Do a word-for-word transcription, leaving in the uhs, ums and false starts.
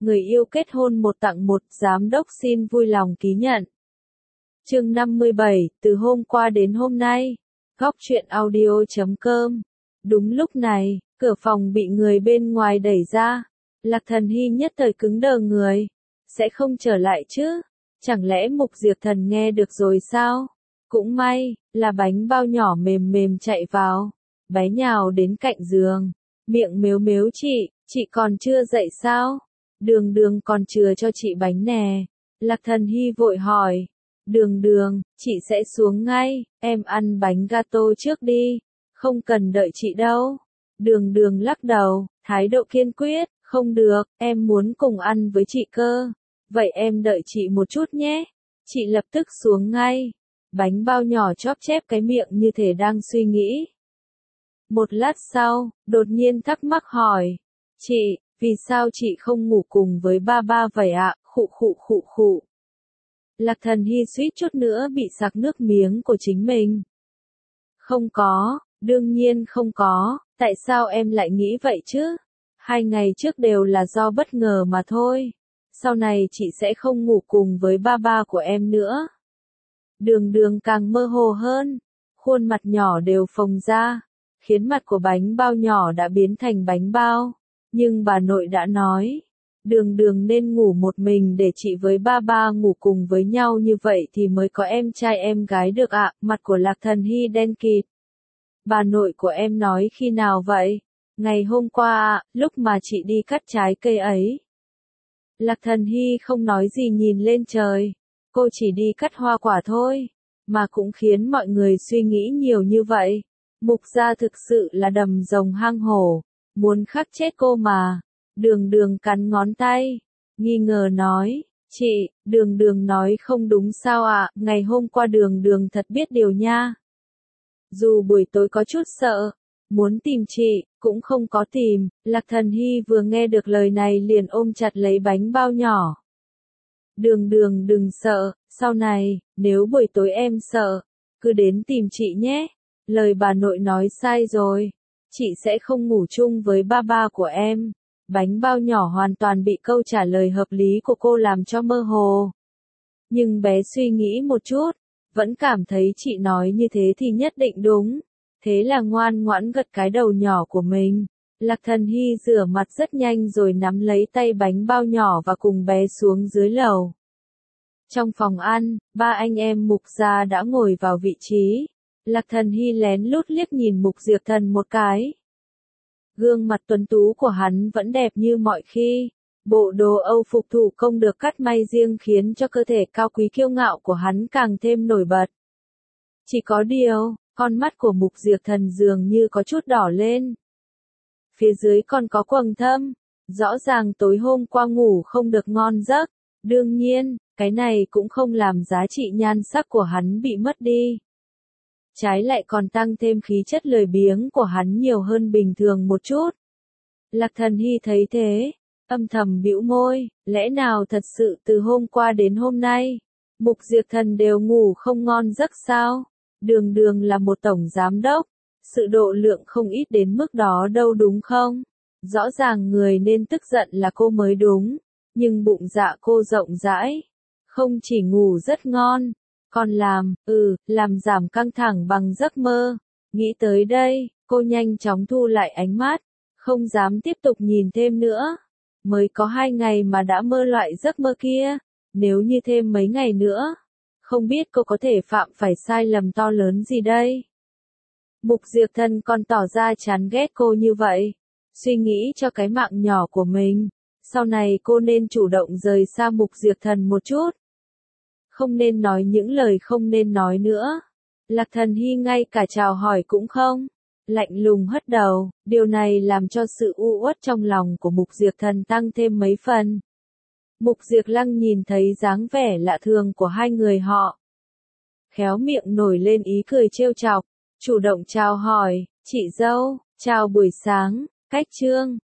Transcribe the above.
người yêu kết hôn một tặng một, giám đốc xin vui lòng ký nhận. Chương năm mươi bảy, từ hôm qua đến hôm nay. Góc truyện audio chấm com. Đúng lúc này, cửa phòng bị người bên ngoài đẩy ra. Lạc Thần Hy nhất thời cứng đờ người. Sẽ không trở lại chứ? Chẳng lẽ Mục Diệp Thần nghe được rồi sao? Cũng may, là bánh bao nhỏ mềm mềm chạy vào. Bé nhào đến cạnh giường. Miệng mếu mếu chị, chị còn chưa dậy sao? Đường đường còn chừa cho chị bánh nè. Lạc Thần Hy vội hỏi. Đường đường, chị sẽ xuống ngay, em ăn bánh gato trước đi. Không cần đợi chị đâu. Đường đường lắc đầu, thái độ kiên quyết. Không được, em muốn cùng ăn với chị cơ. Vậy em đợi chị một chút nhé. Chị lập tức xuống ngay. Bánh bao nhỏ chóp chép cái miệng như thể đang suy nghĩ. Một lát sau, đột nhiên thắc mắc hỏi. Chị, vì sao chị không ngủ cùng với ba ba vậy ạ? Khụ khụ khụ khụ. Lạc Thần Hy suýt chút nữa bị sặc nước miếng của chính mình. Không có, đương nhiên không có, tại sao em lại nghĩ vậy chứ? Hai ngày trước đều là do bất ngờ mà thôi. Sau này chị sẽ không ngủ cùng với ba ba của em nữa. Đường đường càng mơ hồ hơn, khuôn mặt nhỏ đều phồng ra, khiến mặt của bánh bao nhỏ đã biến thành bánh bao. Nhưng bà nội đã nói, đường đường nên ngủ một mình để chị với ba ba ngủ cùng với nhau, như vậy thì mới có em trai em gái được ạ. Mặt của Lạc Thần Hy đen kịt. Bà nội của em nói khi nào vậy? Ngày hôm qua ạ, lúc mà chị đi cắt trái cây ấy. Lạc Thần Hy không nói gì nhìn lên trời. Cô chỉ đi cắt hoa quả thôi, mà cũng khiến mọi người suy nghĩ nhiều như vậy. Mục gia thực sự là đầm rồng hang hổ, muốn khắc chết cô mà. Đường đường cắn ngón tay, nghi ngờ nói, chị, đường đường nói không đúng sao ạ? Ngày hôm qua đường đường thật biết điều nha. Dù buổi tối có chút sợ, muốn tìm chị, cũng không có tìm. Lạc Thần Hy vừa nghe được lời này liền ôm chặt lấy bánh bao nhỏ. Đường đường đừng sợ, sau này, nếu buổi tối em sợ, cứ đến tìm chị nhé. Lời bà nội nói sai rồi, chị sẽ không ngủ chung với ba ba của em. Bánh bao nhỏ hoàn toàn bị câu trả lời hợp lý của cô làm cho mơ hồ. Nhưng bé suy nghĩ một chút, vẫn cảm thấy chị nói như thế thì nhất định đúng. Thế là ngoan ngoãn gật cái đầu nhỏ của mình. Lạc Thần Hy rửa mặt rất nhanh rồi nắm lấy tay bánh bao nhỏ và cùng bé xuống dưới lầu. Trong phòng ăn, ba anh em Mục gia đã ngồi vào vị trí. Lạc Thần Hy lén lút liếc nhìn Mục Diệp Thần một cái. Gương mặt tuấn tú của hắn vẫn đẹp như mọi khi. Bộ đồ Âu phục thủ công được cắt may riêng khiến cho cơ thể cao quý kiêu ngạo của hắn càng thêm nổi bật. Chỉ có điều, con mắt của Mục Diệp Thần dường như có chút đỏ lên. Phía dưới còn có quầng thâm. Rõ ràng tối hôm qua ngủ không được ngon giấc. Đương nhiên, cái này cũng không làm giá trị nhan sắc của hắn bị mất đi. Trái lại còn tăng thêm khí chất lười biếng của hắn nhiều hơn bình thường một chút. Lạc Thần Hy thấy thế, âm thầm bĩu môi, lẽ nào thật sự từ hôm qua đến hôm nay, Mục Diệp Thần đều ngủ không ngon giấc sao? Đường đường là một tổng giám đốc, sự độ lượng không ít đến mức đó đâu đúng không? Rõ ràng người nên tức giận là cô mới đúng, nhưng bụng dạ cô rộng rãi, không chỉ ngủ rất ngon, còn làm, ừ, làm giảm căng thẳng bằng giấc mơ. Nghĩ tới đây, cô nhanh chóng thu lại ánh mắt, không dám tiếp tục nhìn thêm nữa. Mới có hai ngày mà đã mơ loại giấc mơ kia, nếu như thêm mấy ngày nữa, không biết cô có thể phạm phải sai lầm to lớn gì đây. Mục Diệp Thần còn tỏ ra chán ghét cô như vậy, suy nghĩ cho cái mạng nhỏ của mình, sau này cô nên chủ động rời xa Mục Diệp Thần một chút. Không nên nói những lời không nên nói nữa. Lạc Thần Hy ngay cả chào hỏi cũng không, lạnh lùng hất đầu, điều này làm cho sự u uất trong lòng của Mục Diệp Thần tăng thêm mấy phần. Mục Diệp Lăng nhìn thấy dáng vẻ lạ thường của hai người họ. Khéo miệng nổi lên ý cười trêu chọc, chủ động chào hỏi, chị dâu, chào buổi sáng, cách trương,